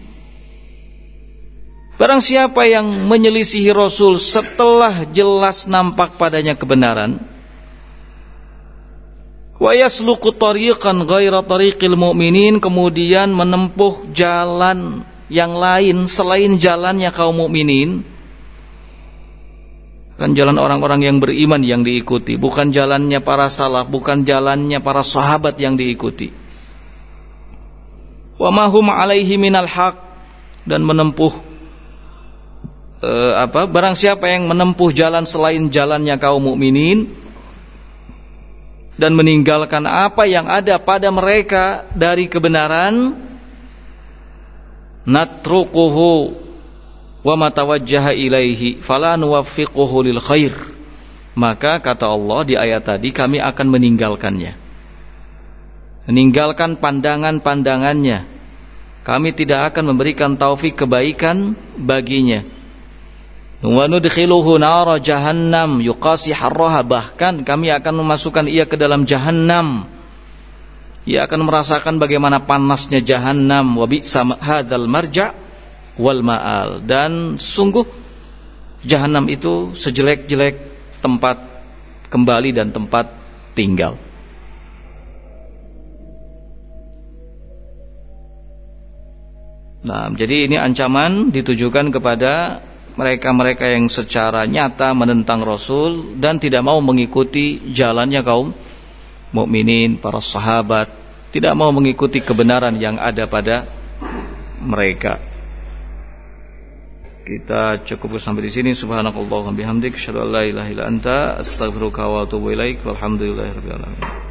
[SPEAKER 1] Barang siapa yang menyelisihi Rasul setelah jelas nampak padanya kebenaran, wa yasluku tariqan ghaira tariqil mu'minin, kemudian menempuh jalan yang lain selain jalannya kaum mukminin, kan jalan orang-orang yang beriman yang diikuti, bukan jalannya para salaf, bukan jalannya para sahabat yang diikuti. Wa ma hum alaihi minal haq, dan menempuh barang siapa yang menempuh jalan selain jalannya kaum mukminin dan meninggalkan apa yang ada pada mereka dari kebenaran, natruquhu wa ma tawajjaha ilaihi fala nuwaffiquhu lil khair, maka kata Allah di ayat tadi, kami akan meninggalkannya, meninggalkan pandangan-pandangannya, kami tidak akan memberikan taufik kebaikan baginya. Wa nudkhiluhu nara jahannam yuqasi harraha, bahkan kami akan memasukkan ia ke dalam jahannam, ia akan merasakan bagaimana panasnya jahannam. Wa bi'sa hadzal marja' wal ma'al, dan sungguh jahannam itu sejelek-jelek tempat kembali dan tempat tinggal. Nah, jadi ini ancaman ditujukan kepada mereka-mereka yang secara nyata menentang Rasul dan tidak mau mengikuti jalannya kaum mukminin, para sahabat, tidak mau mengikuti kebenaran yang ada pada mereka. Kita cukup sampai di sini. Subhanakallahumma bihamdik, asyhadu an la ilaha illa anta, astaghfiruka wa atubu ilaik. Walhamdulillahirabbil alamin.